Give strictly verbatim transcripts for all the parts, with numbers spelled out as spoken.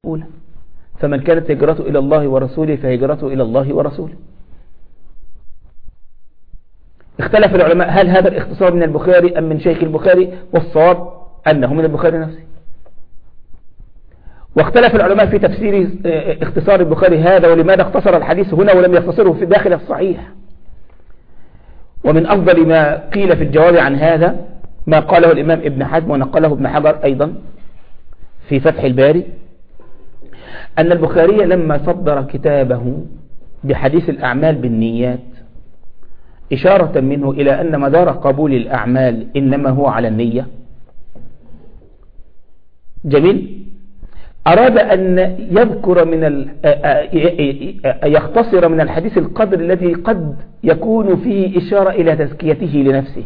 أولى، فمن كانت هجرته إلى الله ورسوله فهجرته إلى الله ورسوله. اختلف العلماء هل هذا الاختصار من البخاري أم من شيخ البخاري، والصواب أنه من البخاري نفسه. واختلف العلماء في تفسير اختصار البخاري هذا، ولماذا اختصر الحديث هنا ولم يختصره في داخل الصحيح. ومن أفضل ما قيل في الجواب عن هذا ما قاله الإمام ابن حزم ونقله ابن حجر أيضا في فتح الباري، أن البخاري لما صدر كتابه بحديث الأعمال بالنيات إشارة منه إلى أن مدار قبول الأعمال إنما هو على النية. جميل. أراد أن يذكر من ال... يختصر من الحديث القدر الذي قد يكون فيه إشارة إلى تزكيته لنفسه،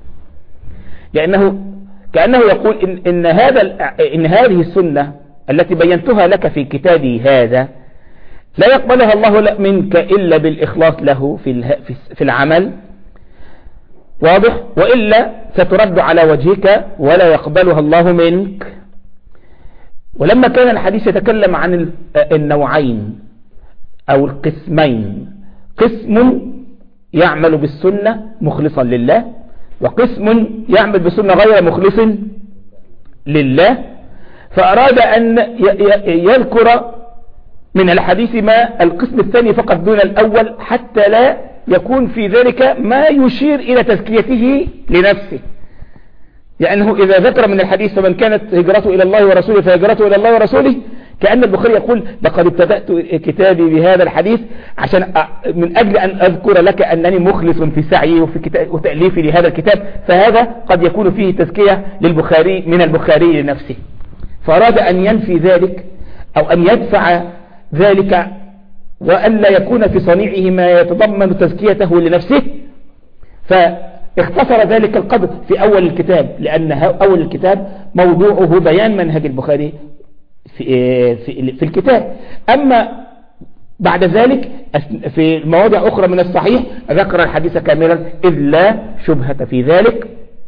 لأنه كأنه يقول إن, إن, هذا إن هذه السنة التي بينتها لك في كتابي هذا لا يقبلها الله منك إلا بالإخلاص له في في العمل، واضح، وإلا سترد على وجهك ولا يقبلها الله منك. ولما كان الحديث يتكلم عن النوعين أو القسمين، قسم يعمل بالسنة مخلصا لله، وقسم يعمل بالسنة غير مخلص لله، فأراد أن يذكر من الحديث ما القسم الثاني فقط دون الأول، حتى لا يكون في ذلك ما يشير إلى تزكيته لنفسه. لأنه يعني إذا ذكر من الحديث فمن كانت هجرته إلى الله ورسوله فهجرته إلى الله ورسوله، كأن البخاري يقول لقد ابتدأت كتابي بهذا الحديث عشان من أجل أن أذكر لك أنني مخلص في سعي وفي وتأليفي لهذا الكتاب، فهذا قد يكون فيه تزكية للبخاري من البخاري لنفسه، فأراد أن ينفي ذلك أو أن يدفع ذلك وأن لا يكون في صنيعه ما يتضمن تزكيته لنفسه، فاختصر ذلك القدر في أول الكتاب، لأن أول الكتاب موضوعه بيان منهج البخاري في, في, في الكتاب. أما بعد ذلك في مواضع أخرى من الصحيح ذكر الحديث كاملا، إذ لا شبهة في ذلك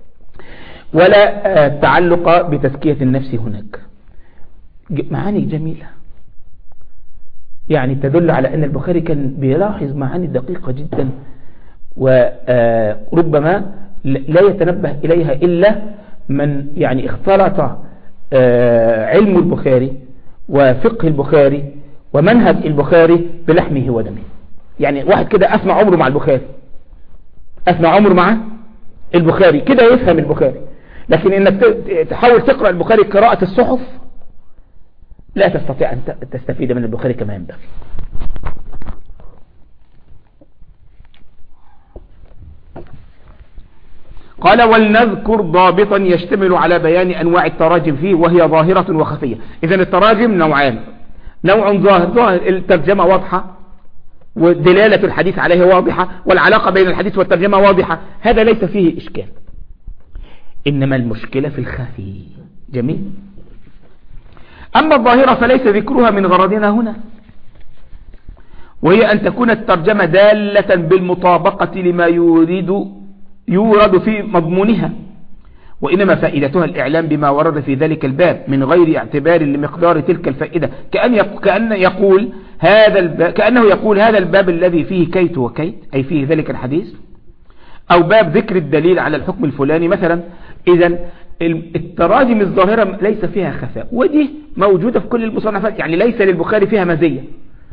ولا تعلق بتزكية النفس هناك. معاني جميلة يعني تدل على أن البخاري كان بيلاحظ معاني دقيقة جدا، وربما لا يتنبه إليها إلا من يعني اختلط علم البخاري وفقه البخاري ومنهج البخاري بلحمه ودمه. يعني واحد كده أثنى عمره مع البخاري، أثنى عمره مع البخاري كده يفهم البخاري، لكن إنك تحاول تقرأ البخاري قراءة الصحف لا تستطيع أن تستفيد من البخاري كما ينبغي. قال ولنذكر ضابطا يشتمل على بيان أنواع التراجم فيه وهي ظاهرة وخفية. إذن التراجم نوعان، نوع ظاهر، ظاهر الترجمة واضحة ودلالة الحديث عليه واضحة والعلاقة بين الحديث والترجمة واضحة، هذا ليس فيه إشكال. إنما المشكلة في الخفي. جميل. أما الظاهرة فليس ذكرها من غرضنا هنا، وهي أن تكون الترجمة دالة بالمطابقة لما يريد يورد في مضمونها، وإنما فائدتها الإعلام بما ورد في ذلك الباب من غير اعتبار لمقدار تلك الفائدة، كأن كأن يقول هذا الباب كأنه يقول هذا الباب الذي فيه كيت وكيت أي فيه ذلك الحديث، أو باب ذكر الدليل على الحكم الفلاني مثلا. إذن التراجم الظاهرة ليس فيها خفاء، ودي موجودة في كل المصنفات، يعني ليس للبخاري فيها مزية.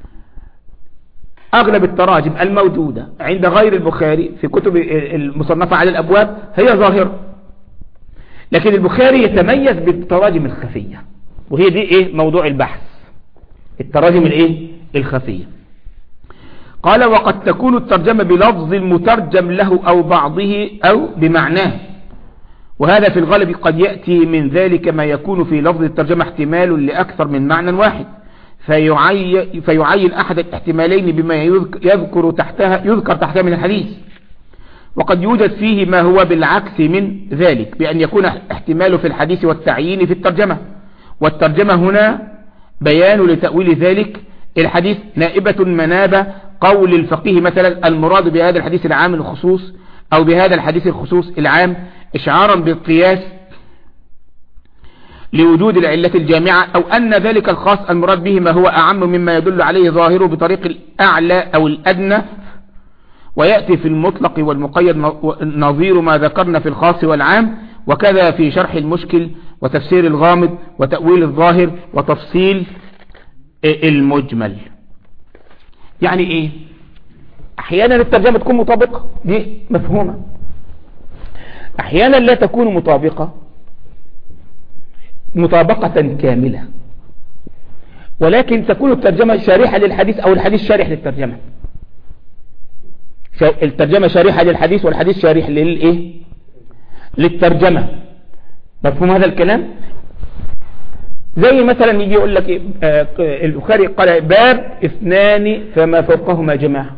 أغلب التراجم الموجودة عند غير البخاري في كتب المصنفة على الأبواب هي ظاهرة، لكن البخاري يتميز بالتراجم الخفية، وهي دي إيه موضوع البحث، التراجم الإيه الخفية. قال وقد تكون الترجمة بلفظ المترجم له أو بعضه أو بمعناه، وهذا في الغالب قد يأتي من ذلك ما يكون في لفظ الترجمة احتمال لأكثر من معنى واحد، فيعين, فيعين أحد الاحتمالين بما يذكر تحتها يذكر تحتها من الحديث، وقد يوجد فيه ما هو بالعكس من ذلك، بأن يكون احتمال في الحديث والتعيين في الترجمة، والترجمة هنا بيان لتأويل ذلك الحديث نائبة منابة قول الفقيه مثلا المراد بهذا الحديث العام الخصوص، أو بهذا الحديث الخصوص العام، إشعارا بالقياس لوجود العلة الجامعة، أو أن ذلك الخاص المراد به ما هو أعم مما يدل عليه ظاهره بطريق الأعلى أو الأدنى. ويأتي في المطلق والمقيد نظير ما ذكرنا في الخاص والعام، وكذا في شرح المشكل وتفسير الغامض وتأويل الظاهر وتفصيل المجمل. يعني ايه؟ احيانا الترجمة تكون مطابقة، دي مفهومة. احيانا لا تكون مطابقة مطابقة كاملة، ولكن تكون الترجمة شارحة للحديث او الحديث شارح للترجمة. الترجمة شارحة للحديث والحديث شارح للايه للترجمة. مفهوم هذا الكلام؟ زي مثلا يجي يقول لك إيه؟ آه البخاري قال باب اثنان فما فوقهما جماعة،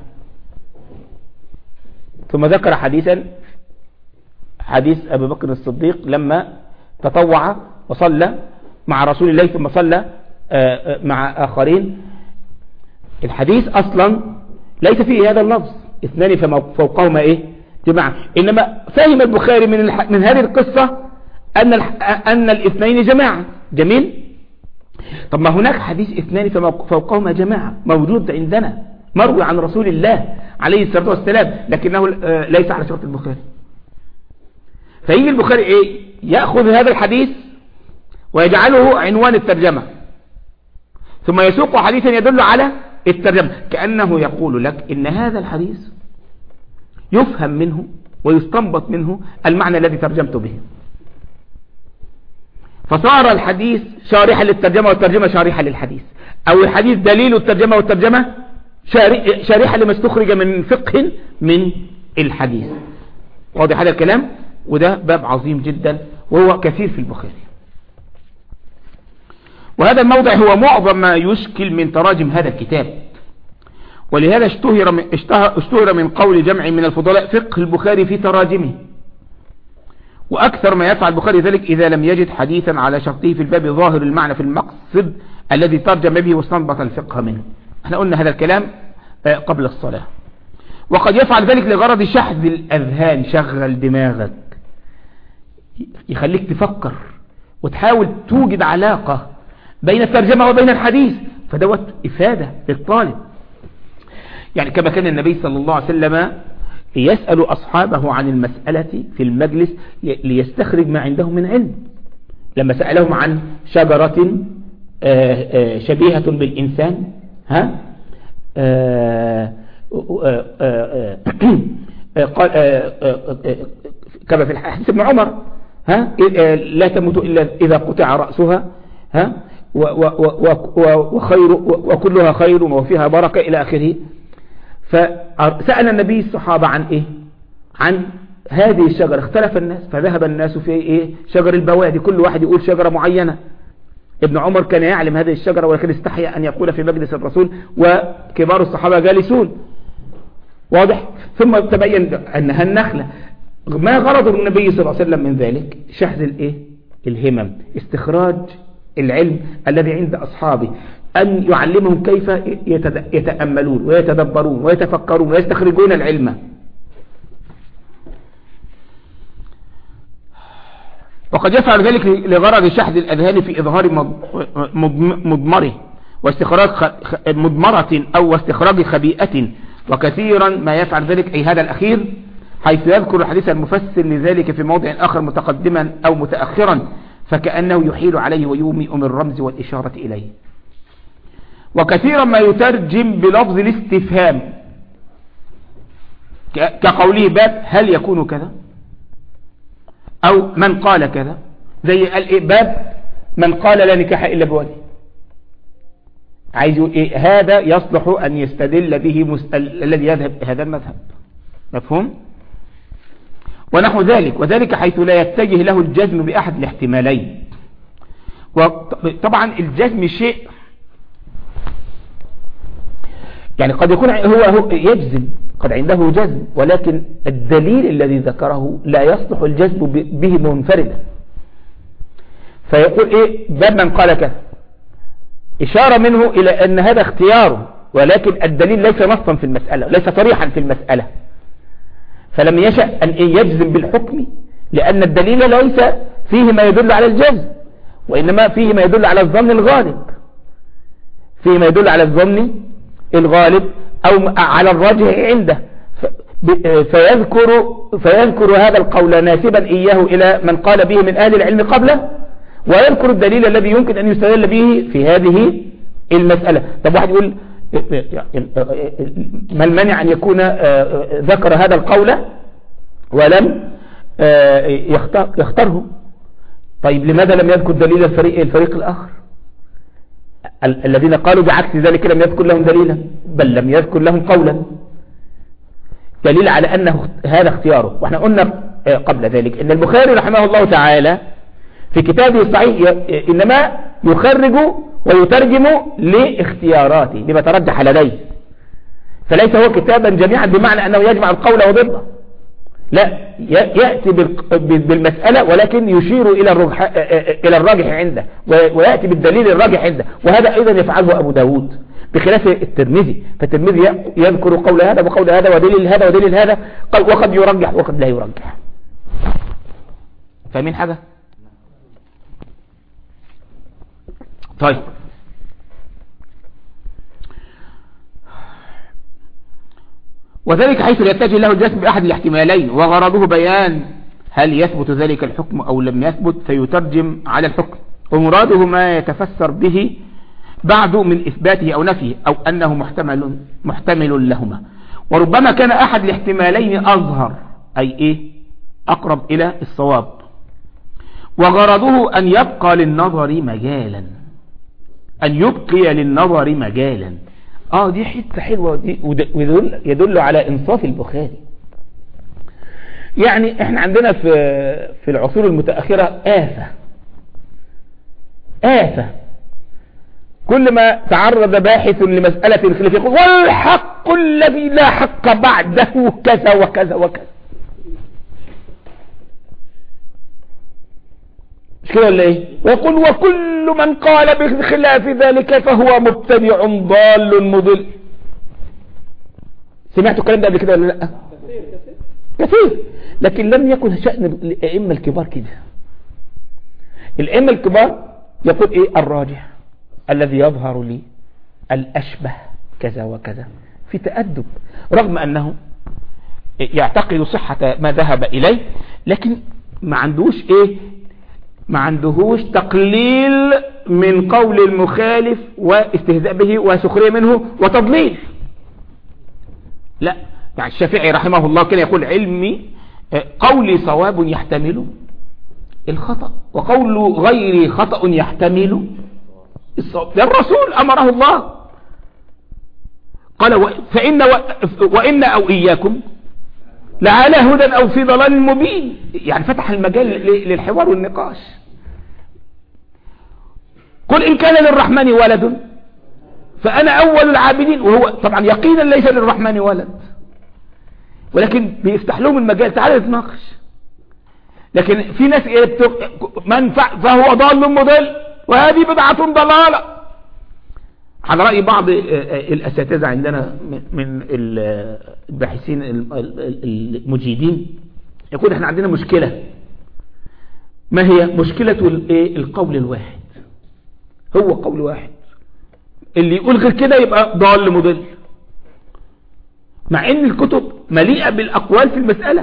ثم ذكر حديثا حديث أبي بكر الصديق لما تطوع وصلى مع رسول الله ثم صلى آه مع آخرين. الحديث أصلا ليس فيه هذا اللفظ اثنان فما فوقهما ايه جماعة، إنما فهم البخاري من من هذه القصة أن أن الاثنين جماعة. جميل. طب ما هناك حديث اثنان فما فوقهما جماعة موجود عندنا مروي عن رسول الله عليه الصلاة والسلام، لكنه ليس على شرط البخاري. فيجي البخاري ايه يأخذ هذا الحديث ويجعله عنوان الترجمة، ثم يسوق حديثا يدل على الترجمة، كأنه يقول لك إن هذا الحديث يفهم منه ويستنبط منه المعنى الذي ترجمت به. فصار الحديث شارحا للترجمة والترجمة شارحة للحديث، أو الحديث دليل الترجمة والترجمة شارحة لما استخرج من فقه من الحديث. واضح هذا الكلام؟ وده باب عظيم جدا وهو كثير في البخاري. وهذا الموضع هو معظم ما يشكل من تراجم هذا الكتاب، ولهذا اشتهر من, اشتهر من قول جمع من الفضلاء فقه البخاري في تراجمه. وأكثر ما يفعل البخاري ذلك إذا لم يجد حديثا على شرطه في الباب ظاهر المعنى في المقصد الذي ترجم به واستنبط الفقه منه. احنا قلنا هذا الكلام قبل الصلاة. وقد يفعل ذلك لغرض شحذ الأذهان، شغل دماغك، يخليك تفكر وتحاول توجد علاقة بين الترجمة وبين الحديث، فدوت إفادة للطالب. يعني كما كان النبي صلى الله عليه وسلم يسأل أصحابه عن المسألة في المجلس ليستخرج ما عندهم من علم. لما سألهم عن شجرة شبيهة بالإنسان، ها قال كما في الحديث ابن عمر، ها لا تموت إلا إذا قطع رأسها، ها وخير وكلها خير وفيها بركة إلى آخره. فسأل النبي الصحابة عن إيه؟ عن هذه الشجرة. اختلف الناس، فذهب الناس في إيه؟ شجر البوادي، كل واحد يقول شجرة معينة. ابن عمر كان يعلم هذه الشجرة ولكن استحيا أن يقول في مجلس الرسول وكبار الصحابة جالسون. واضح؟ ثم تبين أنها النخلة. ما غرض النبي صلى الله عليه وسلم من ذلك؟ شحذ الإيه؟ الهمم، استخراج العلم الذي عند أصحابه، أن يعلمهم كيف يتأملون ويتدبرون ويتفكرون ويستخرجون العلم. وقد يفعل ذلك لغرض شحذ الأذهان في إظهار مضمره واستخراج مضمرة أو استخراج خبيئة. وكثيرا ما يفعل ذلك أي هذا الأخير، حيث يذكر الحديث المفسر لذلك في موضع آخر متقدما أو متأخرا، فكأنه يحيل عليه ويومئ من الرمز والإشارة إليه. وكثيرا ما يترجم بلفظ الاستفهام كقوله باب هل يكون كذا، أو من قال كذا، زي باب من قال لا نكاح إلا بولي، عايز يقول إيه؟ هذا يصلح أن يستدل به مسأل الذي يذهب هذا المذهب. مفهوم؟ ونحو ذلك، وذلك حيث لا يتجه له الجزم بأحد الاحتمالين. وطبعا الجزم شيء، يعني قد يكون هو, هو يجزم، قد عنده جزم، ولكن الدليل الذي ذكره لا يصلح الجزم به منفردا، فيقول ايه باب من قال كذا، إشارة منه إلى أن هذا اختياره، ولكن الدليل ليس نصا في المسألة، ليس صريحا في المسألة، فلم يشأ أن يجزم بالحكم لأن الدليل ليس فيه ما يدل على الجزم، وإنما فيه ما يدل على الظن الغالب، فيه ما يدل على الظن الغالب أو على الراجح عنده، فيذكر, فيذكر هذا القول ناسبا إياه إلى من قال به من أهل العلم قبله، ويذكر الدليل الذي يمكن أن يستدل به في هذه المسألة. طب واحد يقول ما المانع أن يكون ذكر هذا القول ولم يختاره؟ طيب لماذا لم يذكر دليل الفريق, الفريق الآخر؟ الذين قالوا بعكس ذلك لم يذكر لهم دليلا، بل لم يذكر لهم قولا دليل على أنه هذا اختياره. واحنا قلنا قبل ذلك أن البخاري رحمه الله تعالى في كتابه الصحيح إنما يخرج ويترجم لاختياراته لما ترجح لديه، فليس هو كتابا جميعا بمعنى أنه يجمع القول وضده، لا، يأتي بالمسألة ولكن يشير إلى إلى الراجح عنده ويأتي بالدليل الراجح عنده، وهذا أيضا يفعله أبو داود بخلاف الترمذي. فالترمذي يذكر قول هذا وقول هذا ودليل هذا ودليل هذا، وقد يرجح وقد لا يرجح. فاهمين حاجة؟ طيب وذلك حيث يتجه له الجسم بأحد الاحتمالين وغرضه بيان هل يثبت ذلك الحكم أو لم يثبت، فيترجم على الحكم، ومراده ما يتفسر به بعد من إثباته أو نفيه، أو أنه محتمل, محتمل لهما. وربما كان أحد الاحتمالين أظهر، أي إيه؟ أقرب إلى الصواب، وغرضه أن يبقى للنظر مجالا، أن يبقي للنظر مجالا. آه دي حتة حلوة دي، ويدل يدل على إنصاف البخاري. يعني إحنا عندنا في في العصور المتأخرة آفة آفة كل ما تعرض باحث لمسألة خلاف يقول والحق الذي لا حق بعده كذا وكذا وكذا. مش كده ولا ايه؟ ويقول وكل من قال بخلاف ذلك فهو مبتدع ضال مضل. سمعتوا الكلام ده قبل كده ولا لا؟ كثير. لكن لم يكن شأن الائمه الكبار كده. الائمه الكبار يقول ايه؟ الراجح الذي يظهر لي الاشبه كذا وكذا، في تأدب، رغم انه يعتقد صحة ما ذهب اليه، لكن ما عندوش ايه؟ ما عندهوش تقليل من قول المخالف واستهزاء به وسخرية منه وتضليل. لا، يعني الشافعي رحمه الله كان يقول علمي قولي صواب يحتمل الخطأ، وقول غيري خطأ يحتمل الصواب. ده الرسول أمره الله قال فإن وإن أو إياكم لعلى هدى أو في ضلال مبين، يعني فتح المجال للحوار والنقاش. قل إن كان للرحمن ولد فأنا أول العابدين، وهو طبعا يقينا ليس للرحمن ولد، ولكن بيفتح لهم المجال، تعالى نتناقش. لكن في ناس من فهو ضال مضل وهذه بدعة ضلالة، على رأي بعض الأساتذة عندنا من الباحثين المجيدين، يقول احنا عندنا مشكلة. ما هي مشكلة القول الواحد؟ هو قول واحد، اللي يقول غير كده يبقى ضال مضل، مع ان الكتب مليئة بالأقوال في المسألة.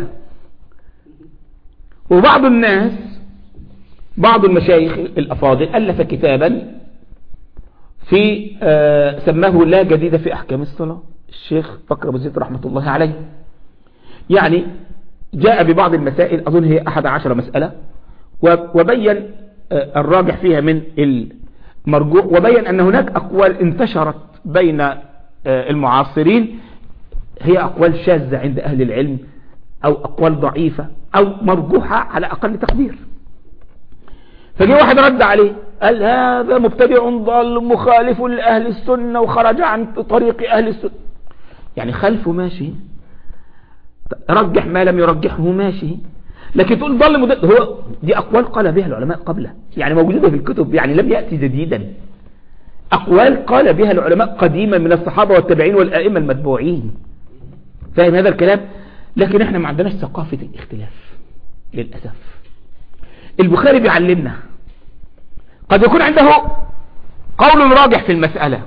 وبعض الناس، بعض المشايخ الأفاضل ألف كتابا في آه سماه لا جديد في أحكام الصلاة، الشيخ بكر أبو زيد رحمة الله عليه. يعني جاء ببعض المسائل، أظن هي أحد عشر مسألة، وبين آه الراجح فيها من المرجوح، وبين أن هناك أقوال انتشرت بين آه المعاصرين هي أقوال شاذة عند أهل العلم، أو أقوال ضعيفة أو مرجوحة على أقل تقدير. فجاء واحد رد عليه قال هذا مبتدع ضال مخالف لأهل السنة وخرج عن طريق أهل السنة. يعني خلفه ماشي، رجح ما لم يرجحه ماشي، لكن تقول ضال مضل. هو دي أقوال قال بها العلماء قبله، يعني موجودة في الكتب، يعني لم يأتي جديدا. أقوال قال بها العلماء قديما من الصحابة والتابعين والآئمة المتبوعين. فاهم هذا الكلام؟ لكن احنا ما عندناش ثقافة الاختلاف للأسف. البخاري بيعلمنا قد يكون عنده قول راجح في المسألة،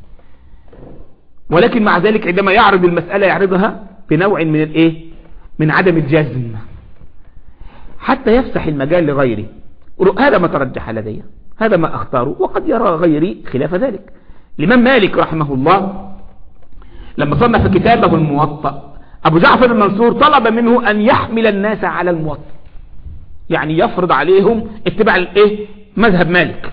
ولكن مع ذلك عندما يعرض المسألة يعرضها بنوع من الايه من عدم الجزم حتى يفسح المجال لغيره. هذا ما ترجح لدي، هذا ما اختاره، وقد يرى غيري خلاف ذلك. الإمام مالك رحمه الله لما صنف كتابه الموطأ، أبو جعفر المنصور طلب منه أن يحمل الناس على الموطأ، يعني يفرض عليهم اتباع الايه مذهب مالك.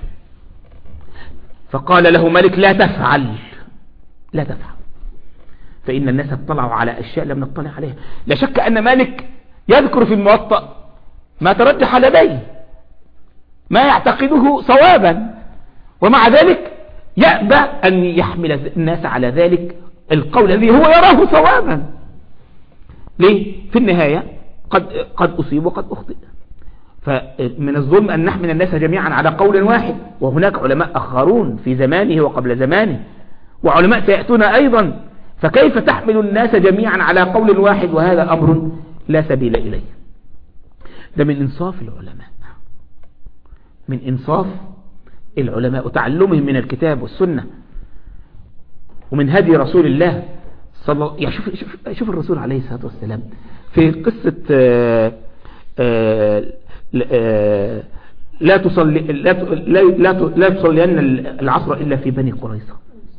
فقال له مالك لا تفعل لا تفعل فإن الناس اطلعوا على أشياء لم نطلع عليها. لا شك أن مالك يذكر في الموطأ ما ترجح لديه، ما يعتقده صوابا، ومع ذلك يأبى أن يحمل الناس على ذلك القول الذي هو يراه صوابا. ليه؟ في النهاية قد قد أصيب وقد أخطئ. فمن الظلم أن نحمل الناس جميعا على قول واحد، وهناك علماء آخرون في زمانه وقبل زمانه، وعلماء سيأتون أيضا، فكيف تحمل الناس جميعا على قول واحد؟ وهذا أمر لا سبيل إليه. ده من إنصاف العلماء، من إنصاف العلماء وتعلمهم من الكتاب والسنة ومن هدي رسول الله صلى الله. يعني شوف, شوف, شوف الرسول عليه الصلاة والسلام في قصة آآ آآ آآ لا تصلي لا لا لا تصلين العصر إلا في بني قريظة.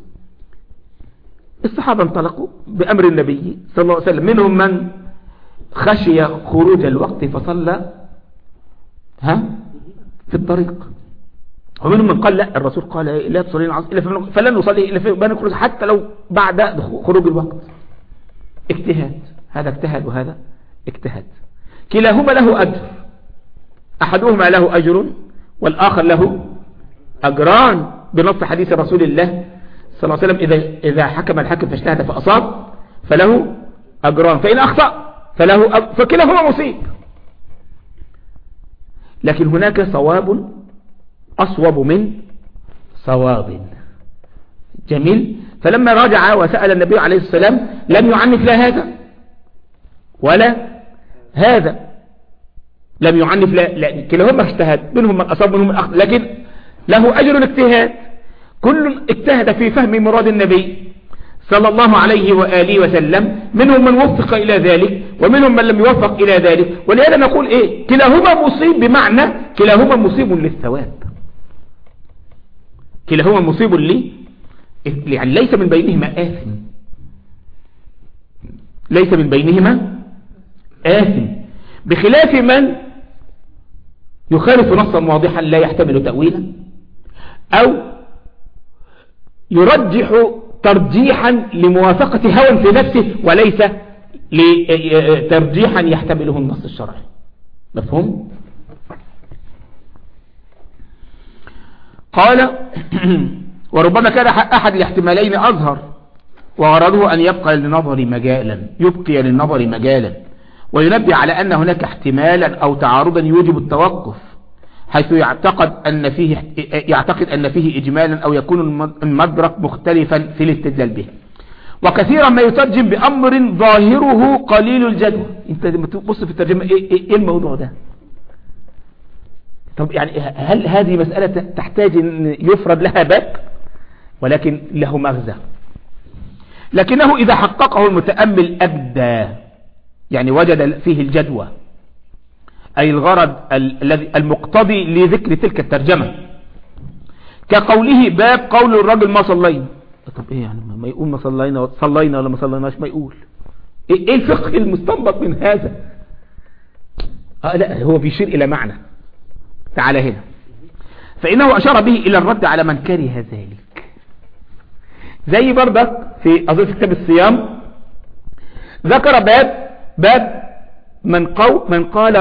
الصحابة انطلقوا بأمر النبي صلى الله عليه وسلم، منهم من خشي خروج الوقت فصلى ها في الطريق، ومنهم من قال لا، الرسول قال لا تصلين العصر إلا في بني، فلن نصلي إلا في بني قريظة حتى لو بعد خروج الوقت. اجتهاد، هذا اجتهد وهذا اجتهد، كلاهما له أجر، أحدهما له أجر والآخر له أجران بنص حديث رسول الله صلى الله عليه وسلم: إذا, إذا حكم الحاكم فاجتهد فأصاب فله أجران، فإن أخطأ فله أج... فكلاهما مصيب. لكن هناك صواب أصوب من صواب. جميل. فلما رجع وسأل النبي عليه السلام لم يعنف لا هذا ولا هذا، لم يعنف لا, لا. كلاهما اجتهد، منهم من أصاب منهم من أخطأ، لكن له أجر الاجتهاد. كل اجتهد في فهم مراد النبي صلى الله عليه وآله وسلم، منهم من وفق إلى ذلك ومنهم من لم يوفق إلى ذلك. ولهذا نقول إيه؟ كلاهما مصيب، بمعنى كلاهما مصيب للثواب، كلاهما مصيب لي، يعني ليس من بينهما آثم، ليس من بينهما آثم، بخلاف من يخالف نصا واضحا لا يحتمل تأويلا، أو يرجح ترجيحا لموافقة هوى في نفسه وليس لترجيحا يحتمله النص الشرعي. مفهوم؟ قال: وربما كان أحد الاحتمالين أظهر وغرضه أن يبقى للنظر مجالا يبقي للنظر مجالا وينبه على أن هناك احتمالا أو تعارضا يوجب التوقف، حيث يعتقد أن فيه يعتقد أن فيه إجمالا أو يكون المدرك مختلفا في الاستدلال به. وكثيرا ما يترجم بأمر ظاهره قليل الجدوى. انت لما تبص في الترجمة ايه, إيه الموضوع ده؟ طب يعني هل هذه مسألة تحتاج ان يفرد لها باب؟ ولكن له مغزى، لكنه إذا حققه المتأمل أبدى، يعني وجد فيه الجدوى، أي الغرض الذي المقتضي لذكر تلك الترجمة، كقوله باب قول الرجل ما صلينا. طب ايه يعني ما يقول ما صلينا صلينا ولا ما صليناش؟ ما يقول ايه, إيه الفقه المستنبط من هذا؟ آه لا، هو بيشير إلى معنى. تعالى هنا، فإنه أشار به إلى الرد على من كره ذلك. زي برضك في أظن في كتاب الصيام ذكر باب باب من قو من قال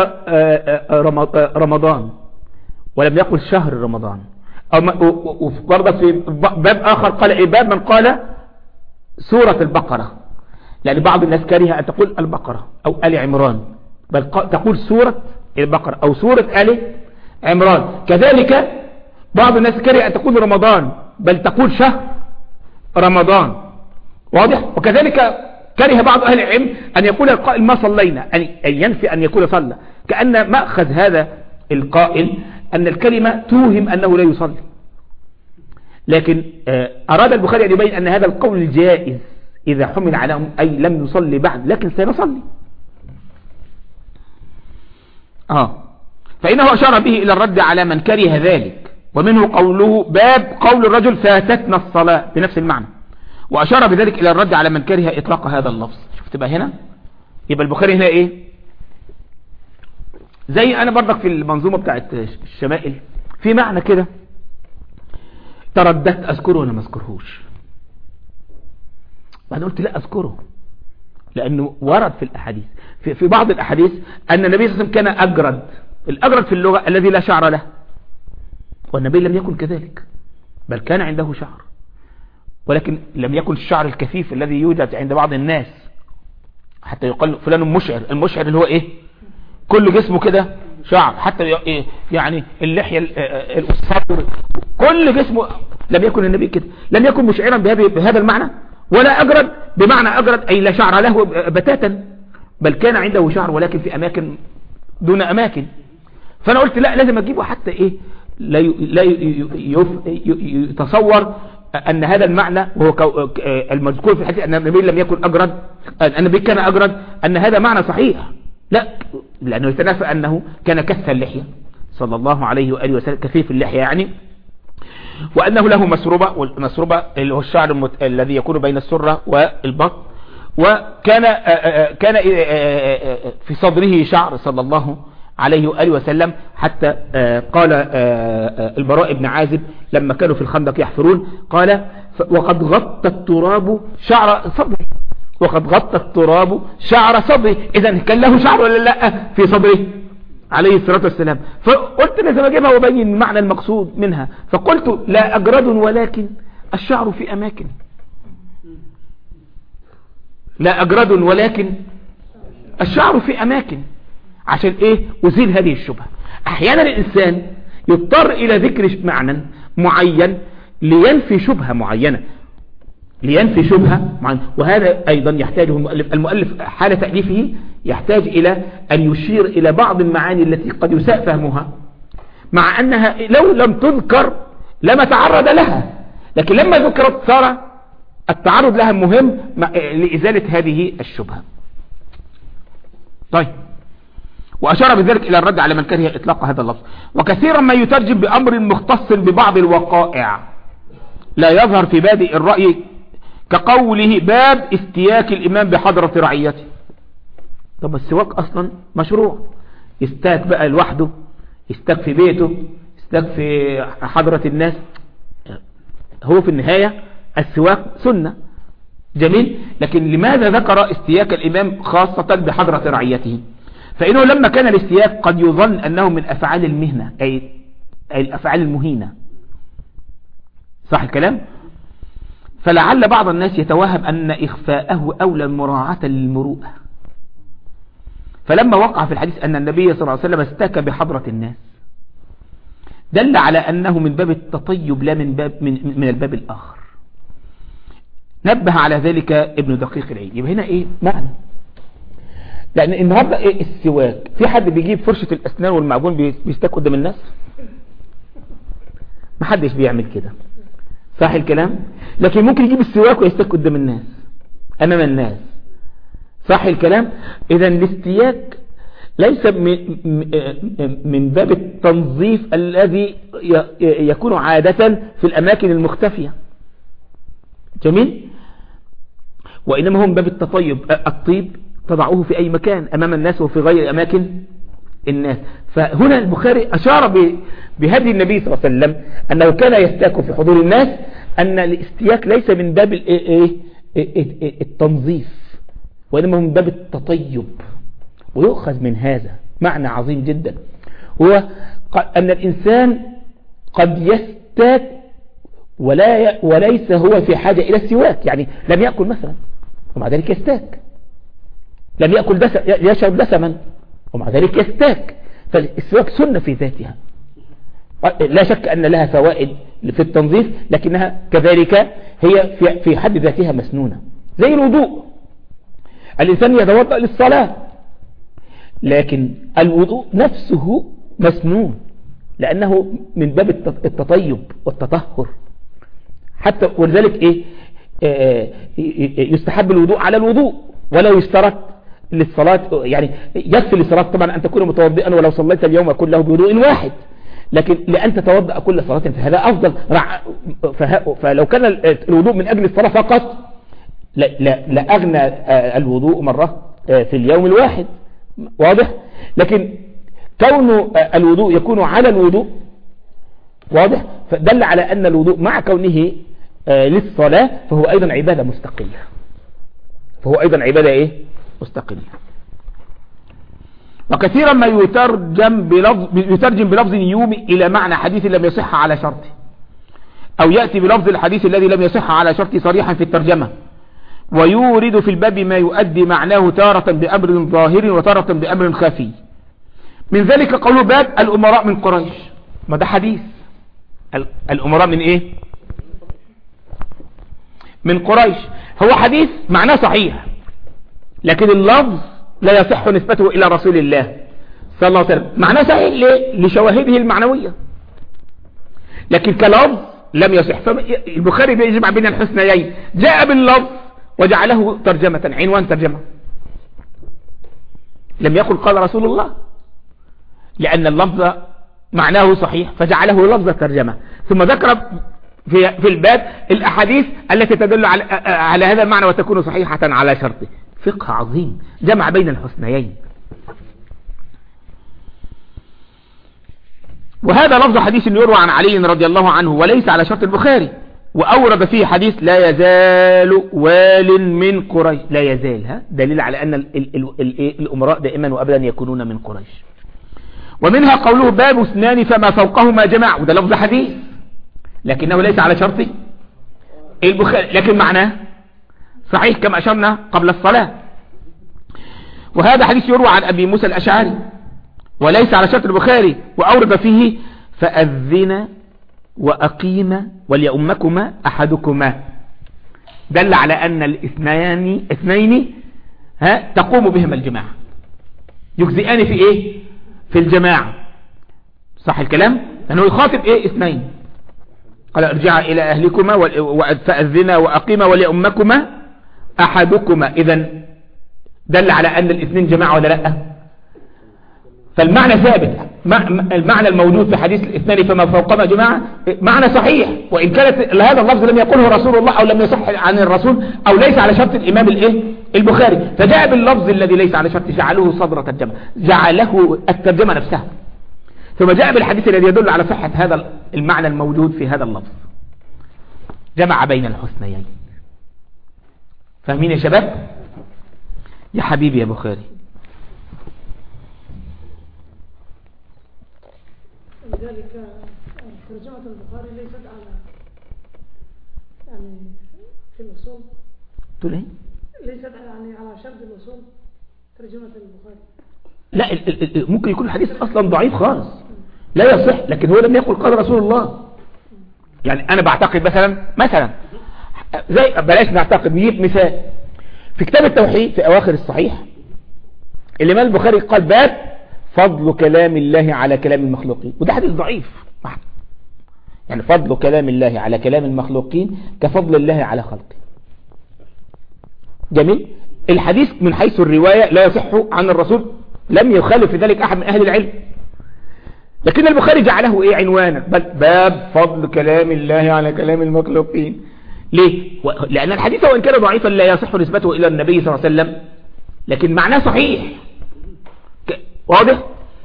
رمضان ولم يقل شهر رمضان، أو وبرضك في باب آخر قال إيه؟ باب من قال سورة البقرة، يعني بعض الناس كره أن تقول البقرة أو آل عمران، بل تقول سورة البقرة أو سورة آل عمران. كذلك بعض الناس كره أن تقول رمضان بل تقول شهر رمضان. واضح؟ وكذلك كره بعض أهل العلم أن يقول القائل ما صلينا، أن ينفي أن يكون صلى، كأن مأخذ هذا القائل أن الكلمة توهم أنه لا يصلي، لكن أراد البخاري أن يبين أن هذا القول جائز إذا حمل على أي لم يصلي بعد لكن سيصلي. آه فإنه أشار به إلى الرد على من كره ذلك، ومنه قوله باب قول الرجل فاتتنا الصلاة بنفس المعنى، وأشار بذلك إلى الرد على من كره إطلاق هذا اللفظ. شفت بقى هنا يبقى البخاري هنا إيه؟ زي أنا برضك في المنظومة بتاعت الشمائل في معنى كده ترددت أذكره وأنا ما أذكرهوش، بعد قلت لا أذكره لأنه ورد في الأحاديث في, في بعض الأحاديث أن النبي صلى الله عليه وسلم كان أجرد. الأجرد في اللغة الذي لا شعر له، والنبي لم يكن كذلك، بل كان عنده شعر، ولكن لم يكن الشعر الكثيف الذي يوجد عند بعض الناس حتى يقال فلان مشعر. المشعر اللي هو إيه؟ كل جسمه كده شعر، حتى يعني اللحية القصير كل جسمه. لم يكن النبي كده، لم يكن مشعرا بهذا المعنى، ولا أجرد بمعنى أجرد أي لا شعر له بتاتا، بل كان عنده شعر ولكن في أماكن دون أماكن. فأنا قلت لا لازم أجيبه حتى إيه لا لا يتصور أن هذا المعنى وهو المذكور في الحديث أن النبي لم يكن أجرد، النبي كان أجرد، أن هذا معنى صحيح. لا، لأنه يتنافى أنه كان كث اللحية صلى الله عليه وآله وسلم، كثيف اللحية يعني، وأنه له مسربة، والمسربة اللي هو الشعر المت... الذي يكون بين السرة والبطن، وكان كان في صدره شعر صلى الله عليه وآله وسلم، حتى قال البراء بن عازب لما كانوا في الخندق يحفرون قال وقد غطى التراب شعر صدره، وقد غطى التراب شعر صدره. إذا كان له شعر ولا لا في صدره عليه الصلاة والسلام. فقلت لازم أجيبها وبين معنى المقصود منها، فقلت لا أجرد ولكن الشعر في أماكن، لا أجرد ولكن الشعر في أماكن، عشان إيه؟ أزيل هذه الشبهة. أحيانا الإنسان يضطر إلى ذكر معنى معين لينفي شبهة معينة، لينفي شبهة معينة، وهذا أيضا يحتاجه المؤلف. المؤلف حال تأليفه يحتاج إلى أن يشير إلى بعض المعاني التي قد يساء فهمها، مع أنها لو لم تذكر لما تعرض لها، لكن لما ذكرت صار التعرض لها مهم لإزالة هذه الشبهة. طيب، وأشار بذلك إلى الرد على من كره إطلاق هذا اللفظ. وكثيرا ما يترجم بأمر مختص ببعض الوقائع لا يظهر في بادئ الرأي، كقوله باب استياك الإمام بحضرة رعيته. طب السواك أصلا مشروع، يستاك بقى لوحده، يستاك في بيته، يستاك في حضرة الناس، هو في النهاية السواك سنة جميل. لكن لماذا ذكر استياك الإمام خاصة بحضرة رعيته؟ فإنه لما كان الاستياك قد يظن أنه من أفعال المهنة، أي, أي الأفعال المهينة، صح الكلام؟ فلعل بعض الناس يتوهم أن إخفاءه أولى مراعاة للمروءة، فلما وقع في الحديث أن النبي صلى الله عليه وسلم استاك بحضرة الناس دل على أنه من باب التطيب لا من, باب من, من الباب الآخر. نبه على ذلك ابن دقيق العيد. يبقى هنا إيه معنى؟ لأن النهاردة إيه السواك؟ في حد بيجيب فرشة الأسنان والمعجون بيستاك قدام الناس؟ محدش بيعمل كده، صح الكلام؟ لكن ممكن يجيب السواك ويستاك قدام الناس، أمام الناس، صح الكلام؟ إذا الاستياك ليس من باب التنظيف الذي يكون عادة في الأماكن المختفية، جميل؟ وإنما هو من باب التطيب. الطيب تضعه في أي مكان أمام الناس وفي غير أماكن الناس. فهنا البخاري أشار بهدي النبي صلى الله عليه وسلم أنه كان يستاك في حضور الناس، أن الاستياك ليس من باب التنظيف، وإنما من باب التطيب. ويؤخذ من هذا معنى عظيم جدا، هو أن الإنسان قد يستاك ولا وليس هو في حاجة إلى السواك، يعني لم يأكل مثلا ومع ذلك يستاك، لم يأكل دسم يشرب دسما ومع ذلك يستاك. فالسواك سنة في ذاتها، لا شك أن لها فوائد في التنظيف، لكنها كذلك هي في حد ذاتها مسنونة. زي الوضوء، الإنسان يتوضأ للصلاة، لكن الوضوء نفسه مسنون، لأنه من باب التطيب والتطهر. حتى ولذلك إيه آه يستحب الوضوء على الوضوء، ولا يشترط للصلاة، يعني يكفي للصلاة طبعا أن تكون متوضئا ولو صليت اليوم كله بوضوء واحد، لكن لأن تتوضأ كل صلاة فهذا أفضل. فلو كان الوضوء من أجل الصلاة فقط لأغنى الوضوء مرة في اليوم الواحد، واضح؟ لكن كون الوضوء يكون على الوضوء، واضح؟ فدل على أن الوضوء مع كونه للصلاة فهو أيضا عبادة مستقلة، فهو أيضا عبادة إيه؟ مستقلة. وكثيرا ما يترجم بلفظ يترجم بلفظ يومي إلى معنى حديث لم يصح على شرطه، أو يأتي بلفظ الحديث الذي لم يصح على شرطه صريحا في الترجمة، ويورد في الباب ما يؤدي معناه تارة بأمر ظاهر وتارة بأمر خفي. من ذلك قوله باب الأمراء من قريش، ما ده حديث. الأمراء من إيه؟ من قريش. هو حديث معناه صحيح، لكن اللفظ لا يصح نسبته إلى رسول الله صلى الله عليه وسلم. معناه صحيح ليه؟ لشواهده المعنوية، لكن كلفظ لم يصح. فالبخاري بيجمع بين الحسنيين، جاء باللفظ وجعله ترجمة، عنوان ترجمة، لم يقل قال رسول الله، لأن اللفظ معناه صحيح فجعله لفظ ترجمة. ثم ذكر في في الباب الأحاديث التي تدل على على هذا المعنى وتكون صحيحة على شرطه. فقه عظيم، جمع بين الحسنيين. وهذا لفظ حديث يروى عن علي رضي الله عنه وليس على شرط البخاري، وأورد فيه حديث لا يزال وال من قريش. لا يزال، ها دليل على أن ال ال ال الأمراء دائما وأبدا يكونون من قريش. ومنها قوله باب اثنان فما فوقهما جماع، وده لفظ حديث لكنه ليس على شرط البخاري، لكن معناه صحيح كما أشرنا قبل الصلاة. وهذا حديث يروى عن أبي موسى الأشعري وليس على شرط البخاري، وأورد فيه فأذن وأقيم وليؤمكما أحدكما، دل على أن الاثنين اثنين ها تقوم بهما الجماعة، يجزئان في إيه؟ في الجماعة، صح الكلام؟ لأنه يخاطب إيه؟ اثنين، قال ارجع إلى أهلكما فأذن وأقيم وليؤمكما أحدكما. إذن دل على أن الاثنين جماعة ولا لا؟ فالمعنى ثابت، المعنى الموجود في حديث الاثنين فما فوقهما جماعة معنى صحيح، وإن كانت هذا اللفظ لم يقوله رسول الله أو لم يصح عن الرسول أو ليس على شرط الإمام الإيه؟ البخاري، فجاء باللفظ الذي ليس على شرط جعله صدر ترجمة، جعله الترجمة نفسها، ثم جاء بالحديث الذي يدل على صحة هذا المعنى الموجود في هذا اللفظ، جمع بين الحسنيين. فاهمين يا شباب؟ يا حبيبي يا بخاري. لذلك ترجمة البخاري ليست على يعني في الأصول، تقول ايه؟ ليست يعني على شرط الأصول ترجمة البخاري. لا ال ال ممكن يكون الحديث أصلا ضعيف خالص لا يصح، لكن هو لم يقل قال رسول الله. يعني أنا بعتقد مثلا مثلا زي بلاش نعتقد، نجيب مثال في كتاب التوحيد في أواخر الصحيح الإمام البخاري قال باب فضل كلام الله على كلام المخلوقين، وده حديث ضعيف. يعني فضل كلام الله على كلام المخلوقين كفضل الله على خلقه. جميل. الحديث من حيث الرواية لا يصح عن الرسول، لم يخالف في ذلك أحد من أهل العلم، لكن البخاري جعله إيه؟ عنوانا، بل باب فضل كلام الله على كلام المخلوقين. ليه؟ لأن الحديث وإن كان ضعيفا لا يصح نسبته إلى النبي صلى الله عليه وسلم، لكن معناه صحيح، واضح؟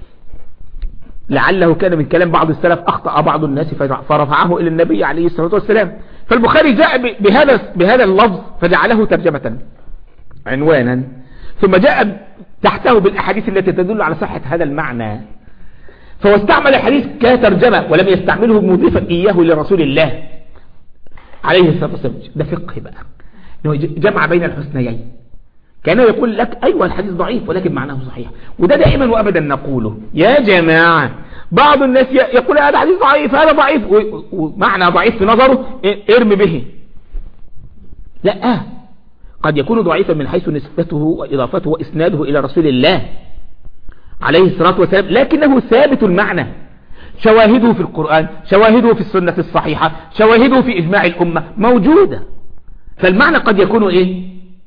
لعله كان من كلام بعض السلف أخطأ بعض الناس فرفعه إلى النبي عليه الصلاة والسلام، فالبخاري جاء بهذا بهذا اللفظ فجعله ترجمة عنوانا، ثم جاء تحته بالأحاديث التي تدل على صحة هذا المعنى، فهو استعمل الحديث كترجمة ولم يستعمله مضيفا إياه لرسول الله عليه الصلاة والسلام. ده فقه بقى، إنه جمع بين الحسنيين، كان يقول لك أيوة الحديث ضعيف ولكن معناه صحيح. وده دائما وأبدا نقوله يا جماعة. بعض الناس يقول هذا حديث ضعيف، هذا ضعيف، ومعنى ضعيف في نظره ارمي به. لا، قد يكون ضعيفا من حيث نسبته وإضافته وإسناده إلى رسول الله عليه الصلاة والسلام، لكنه ثابت المعنى، شواهده في القرآن، شواهده في السنة الصحيحة، شواهده في إجماع الأمة موجودة. فالمعنى قد يكون إيه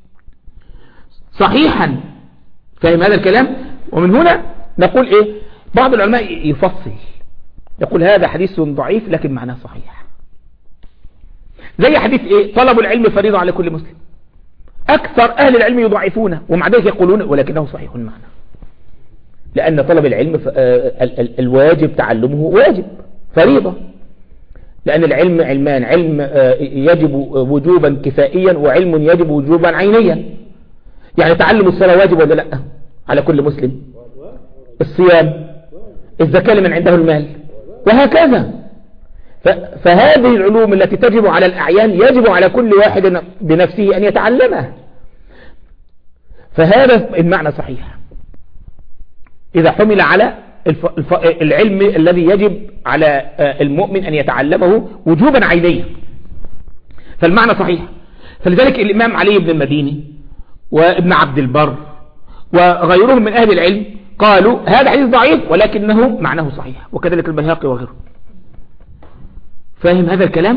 صحيحا. فاهم هذا الكلام؟ ومن هنا نقول إيه بعض العلماء يفصل يقول هذا حديث ضعيف لكن معناه صحيح. زي حديث إيه طلب العلم فريضة على كل مسلم، أكثر أهل العلم يضعفونه ومع ذلك يقولون ولكنه صحيح المعنى، لأن طلب العلم الواجب تعلمه واجب فريضة، لأن العلم علمان، علم يجب وجوبا كفائيا وعلم يجب وجوبا عينيا. يعني تعلم الصلاة واجب ولا لا على كل مسلم، الصيام، الزكاة لمن عنده المال، وهكذا. فهذه العلوم التي تجب على الأعيان يجب على كل واحد بنفسه أن يتعلمها. فهذا المعنى صحيح إذا حمل على الف... الف... العلم الذي يجب على المؤمن أن يتعلمه وجوبا عينيا، فالمعنى صحيح. فلذلك الإمام علي بن المديني وابن عبد البر وغيرهم من أهل العلم قالوا هذا حديث ضعيف ولكنه معناه صحيح، وكذلك البيهقي وغيره. فاهم هذا الكلام؟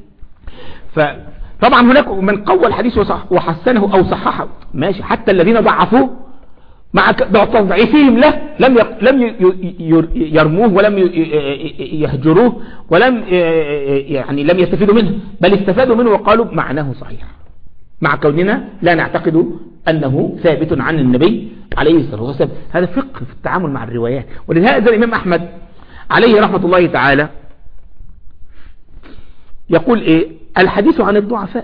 فطبعا هناك من قوى الحديث وحسنه أو صححه ماشي، حتى الذين ضعفوه مع تضعيفهم له لم لم يرموه ولم يهجروه ولم يعني لم يستفيدوا منه، بل استفادوا منه وقالوا معناه صحيح، مع كوننا لا نعتقد أنه ثابت عن النبي عليه الصلاة والسلام. هذا فقه في التعامل مع الروايات. ولهذا الإمام أحمد عليه رحمة الله تعالى يقول إيه الحديث عن الضعفاء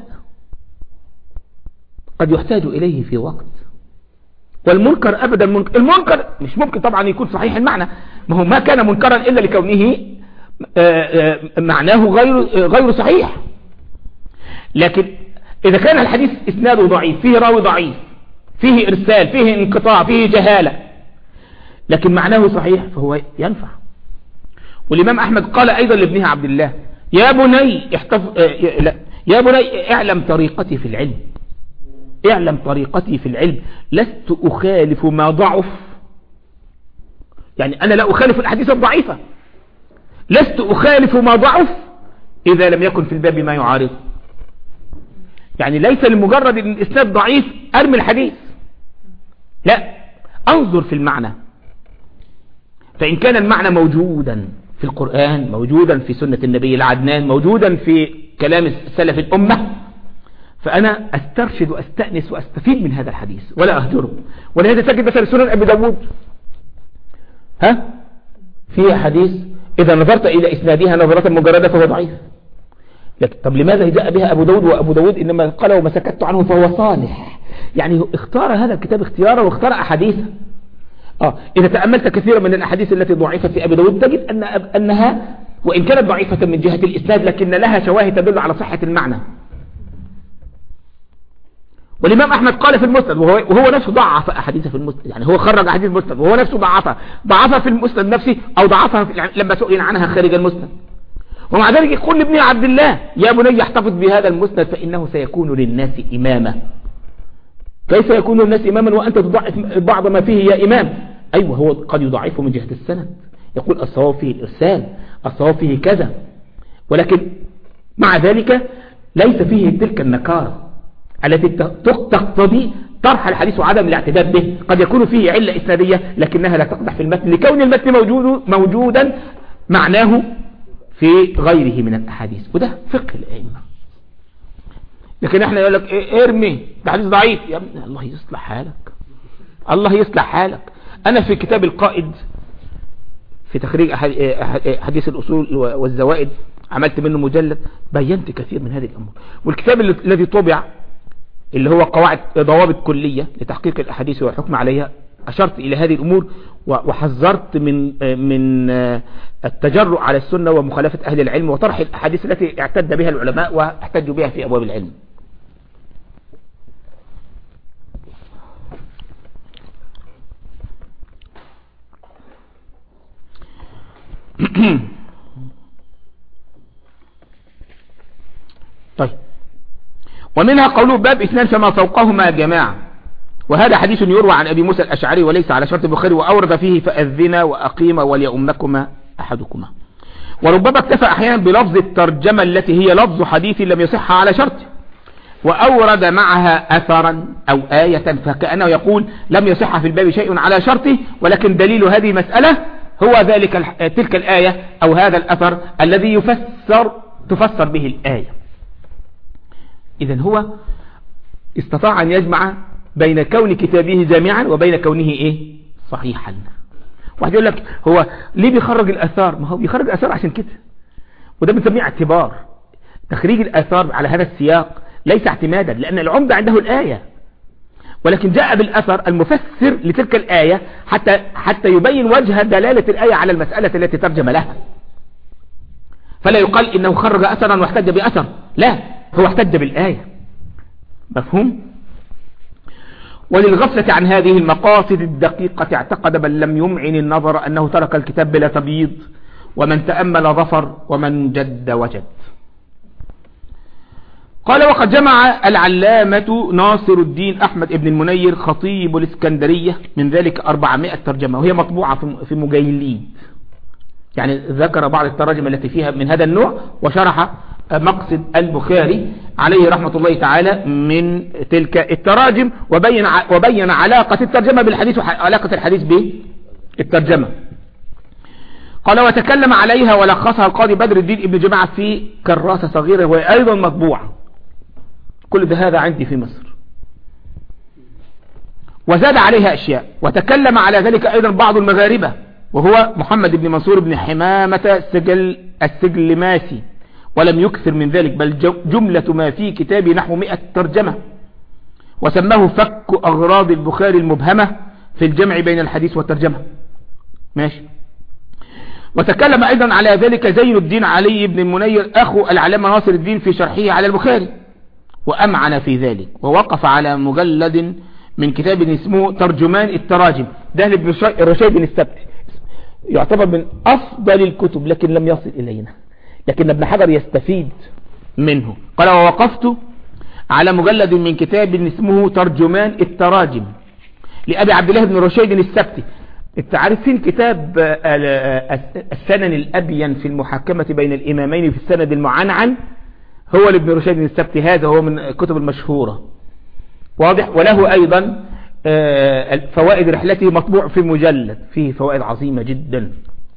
قد يحتاج إليه في وقت، والمنكر أبدا منكر. المنكر مش ممكن طبعا يكون صحيح المعنى، ما هو ما كان منكرا إلا لكونه معناه غير غير صحيح. لكن إذا كان الحديث إسناده ضعيف، فيه راوي ضعيف، فيه إرسال، فيه انقطاع، فيه جهالة، لكن معناه صحيح فهو ينفع. والإمام أحمد قال أيضا لابنه عبد الله يا بني احتف... لا يا بني اعلم طريقتي في العلم، اعلم طريقتي في العلم، لست أخالف ما ضعف. يعني أنا لا أخالف الأحاديث الضعيفة، لست أخالف ما ضعف إذا لم يكن في الباب ما يعارض. يعني ليس لمجرد أن الإسناد ضعيف أرمي الحديث، لا، أنظر في المعنى. فإن كان المعنى موجودا في القرآن، موجودا في سنة النبي العدنان، موجودا في كلام سلف الأمة، فأنا أسترشد وأستأنس وأستفيد من هذا الحديث ولا أهجره. ولهذا تجد مثلا سنن أبي داود ها في حديث إذا نظرت إلى إسنادها نظرة مجردة فهو ضعيف. لكن طب لماذا جاء بها أبو داود وأبو داود إنما قال وما سكت عنه فهو صالح؟ يعني اختار هذا الكتاب اختياره واختار أحاديثه. آه إذا تأملت كثيرا من الأحاديث التي ضعيفة في أبي داود تجد أن أنها وإن كانت ضعيفة من جهة الإسناد لكن لها شواهد تدل على صحة المعنى. والإمام أحمد قال في المسند وهو, وهو نفسه ضعف أحاديث في المسند، يعني هو خرج أحاديث المسند وهو نفسه ضعفها، ضعفها في المسند نفسه أو ضعفها لما سئل عنها خارج المسند. ومع ذلك يقول لابن عبد الله يا بني احتفظ بهذا المسند فإنه سيكون للناس إماما. كيف يكون الناس إماما وأنت تضعف بعض ما فيه يا إمام؟ أيوة هو قد يضعفه من جهة السند، يقول الصواب فيه الإرسال، الصواب فيه كذا، ولكن مع ذلك ليس فيه تلك النكارة التي تقتضي طرح الحديث وعدم الاعتداد به. قد يكون فيه علة إسنادية لكنها لا تقدح في المتن لكون المتن موجود موجودا معناه في غيره من الأحاديث، وده فقه الأئمة. لكن احنا يقول لك إيه ارمي ده حديث ضعيف، يا ابني الله يصلح حالك، الله يصلح حالك. أنا في كتاب القائد في تخريج حديث الأصول والزوائد عملت منه مجلد بينت كثير من هذه الأمور. والكتاب الذي طبع اللي هو قواعد ضوابط كلية لتحقيق الأحاديث والحكم عليها أشرت إلى هذه الأمور وحذرت من من التجرؤ على السنة ومخالفة أهل العلم وطرح الأحاديث التي اعتد بها العلماء واحتجوا بها في أبواب العلم. طيب، ومنها قوله باب اثنان فما فوقهما جماعة، وهذا حديث يروى عن أبي موسى الأشعري وليس على شرط البخاري، وأورد فيه فأذنا وأقيم وليؤمكما أحدكما. وربما اكتفى أحيانا بلفظ الترجمة التي هي لفظ حديث لم يصح على شرطه، وأورد معها أثرا أو آية، فكأنه يقول لم يصح في الباب شيء على شرطه، ولكن دليل هذه المسألة هو ذلك تلك الآية أو هذا الأثر الذي يفسر تفسر به الآية. إذن هو استطاع أن يجمع بين كون كتابه جامعا وبين كونه إيه صحيحا. واحد يقول لك هو ليه بيخرج الآثار؟ ما هو بيخرج الآثار عشان كده، وده بنسميه اعتبار. تخريج الآثار على هذا السياق ليس اعتمادا، لأن العمدة عنده الآية، ولكن جاء بالأثر المفسر لتلك الآية حتى حتى يبين وجه دلالة الآية على المسألة التي ترجم لها. فلا يقال إنه خرج أثرا واحتج بأثر، لا، هو احتج بالآية. مفهوم؟ وللغفلة عن هذه المقاصد الدقيقة اعتقد من لم يمعن النظر أنه ترك الكتاب بلا تبييض، ومن تأمل ظفر ومن جد وجد. قال: وقد جمع العلامة ناصر الدين أحمد ابن المنير خطيب الإسكندرية من ذلك أربعمائة ترجمة، وهي مطبوعة في مجيلين. يعني ذكر بعض التراجم التي فيها من هذا النوع، وشرح مقصد البخاري عليه رحمة الله تعالى من تلك التراجم، وبين وبين علاقة الترجمة بالحديث وعلاقة الحديث بالترجمة. قال: وتكلم عليها ولخصها القاضي بدر الدين ابن جماعة في كراسة صغيرة وهي أيضا مطبوعة. كل ده هذا عندي في مصر. وزاد عليها أشياء، وتكلم على ذلك أيضا بعض المغاربة، وهو محمد بن منصور بن حمامة السجل السجلماسي، ولم يكثر من ذلك، بل جملة ما في كتابه نحو مئة ترجمة، وسماه فك أغراض البخاري المبهمة في الجمع بين الحديث والترجمة. ماشي. وتكلم أيضا على ذلك زين الدين علي بن المنير أخو العلامة ناصر الدين في شرحه على البخاري، وأمعن في ذلك، ووقف على مجلد من كتاب اسمه ترجمان التراجم، ده لابن الرشيد السبتي، يعتبر من أفضل الكتب لكن لم يصل إلينا، لكن ابن حجر يستفيد منه. قال: ووقفت على مجلد من كتاب اسمه ترجمان التراجم لأبي عبد الله بن رشيد السبتي. انت عارفين كتاب السنن الأبين في المحاكمة بين الإمامين في السند المعنعن، هو لابن رشيد السبتي، هذا هو من الكتب المشهورة، واضح. وله أيضا فوائد رحلته مطبوع في مجلد، فيه فوائد عظيمة جدا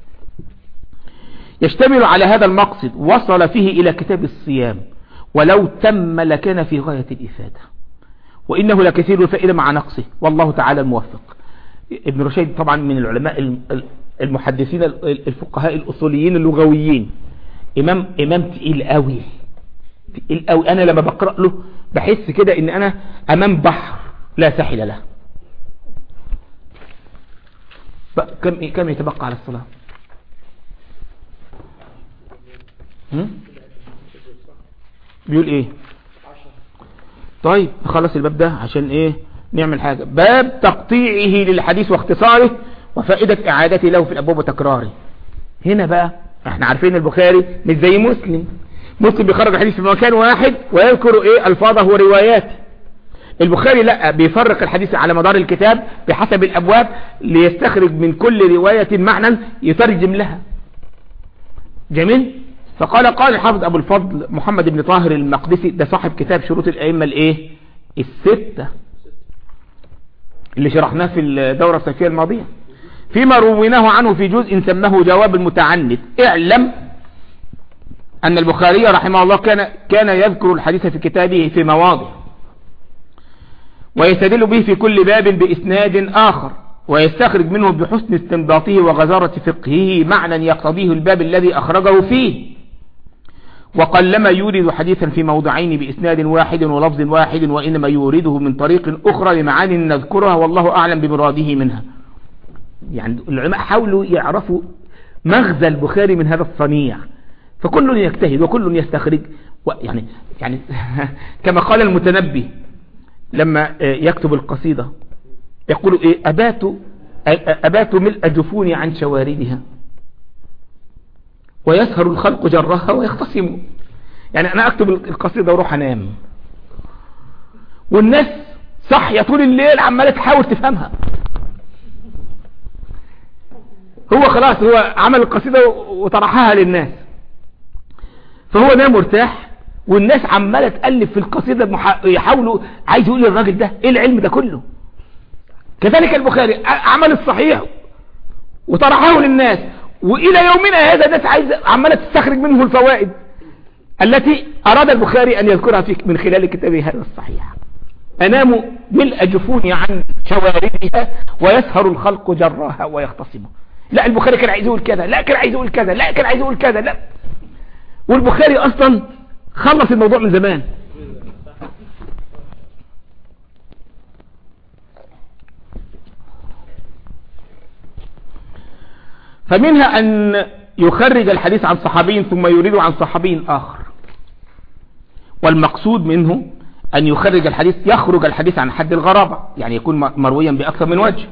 يشتمل على هذا المقصد. وصل فيه إلى كتاب الصيام، ولو تم لكان في غاية الإفادة، وإنه لكثير الفائدة مع نقصه، والله تعالى الموفق. ابن رشيد طبعا من العلماء المحدثين الفقهاء الأصوليين اللغويين، إمام إمام تقيل قوي تقيل قوي. أنا لما بقرأ له بحس كده إن أنا أمام بحر لا ساحل له. كم كم يتبقى على الصلاة؟ بيقول ايه؟ طيب نخلص الباب ده عشان ايه نعمل حاجة. باب تقطيعه للحديث واختصاره وفائدة اعادته له في الابواب وتكراره. هنا بقى احنا عارفين البخاري مش زي مسلم. مسلم بيخرج الحديث في مكان واحد ويذكر ايه الفاظه ورواياته. البخاري لا، بيفرق الحديث على مدار الكتاب بحسب الابواب ليستخرج من كل رواية معنى يترجم لها. جميل. فقال قال الحافظ ابو الفضل محمد بن طاهر المقدسي، ده صاحب كتاب شروط الائمه الايه السته اللي شرحناه في الدوره الصيفيه الماضيه، فيما رويناه عنه في جزء سماه جواب المتعنت. اعلم ان البخاري رحمه الله كان كان يذكر الحديث في كتابه في مواضع، ويستدل به في كل باب باسناد اخر، ويستخرج منه بحسن استنباطه وغزارة فقهه معنى يقتضيه الباب الذي أخرجه فيه. وقلما يورد حديثا في موضعين بإسناد واحد ولفظ واحد، وإنما يورده من طريق أخرى لمعاني نذكرها والله أعلم بمراده منها. يعني العلماء حاولوا يعرفوا مغزى البخاري من هذا الصنيع، فكل يجتهد وكل يستخرج. يعني يعني كما قال المتنبي لما يكتب القصيدة يقول ايه: أبات أبات ملء جفوني عن شواردها ويسهر الخلق جرها ويختصم. يعني انا اكتب القصيدة واروح انام والناس صحية طول الليل عمالة تحاول تفهمها. هو خلاص هو عمل القصيدة وطرحها للناس، فهو نام مرتاح، والناس عمالة تألف في القصيدة يحاولوا عايز يقول للراجل ده ايه العلم ده كله. كذلك البخاري عمل الصحيح وطرحه للناس، والى يومنا هذا الناس عايزة عمالة تستخرج منه الفوائد التي اراد البخاري ان يذكرها في من خلال كتابه هذا الصحيح. انام ملء جفوني عن شواردها ويسهر الخلق جراها ويختصمه. لا البخاري كان عايز يقول كذا، لا كان عايز يقول كذا، لا كان عايز يقول كذا، لا. والبخاري اصلا خلص الموضوع من زمان. فمنها ان يخرج الحديث عن صحابي ثم يريد عن صحابي اخر، والمقصود منه ان يخرج الحديث يخرج الحديث عن حد الغرابة، يعني يكون مرويا باكثر من وجه.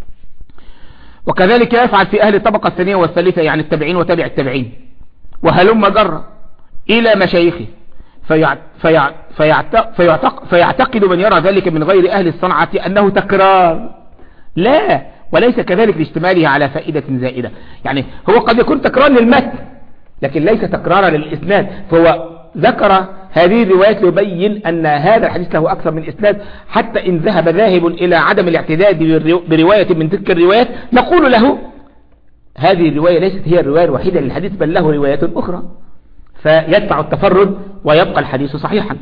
وكذلك يفعل في اهل الطبقة الثانية والثالثة، يعني التابعين وتابع التابعين وهلم جر الى مشايخه، فيعت فيعت فيعت فيعتق فيعتقد من يرى ذلك من غير اهل الصنعة انه تكرار. لا، وليس كذلك لاشتماله على فائدة زائدة. يعني هو قد يكون تكرار للمتن لكن ليس تكرارا للإسناد، فهو ذكر هذه الروايات ليبين أن هذا الحديث له أكثر من إسناد، حتى إن ذهب ذاهب إلى عدم الاعتداد برواية من تلك الروايات نقول له هذه الرواية ليست هي الرواية الوحيدة للحديث بل له روايات أخرى، فيدفع التفرد ويبقى الحديث صحيحا.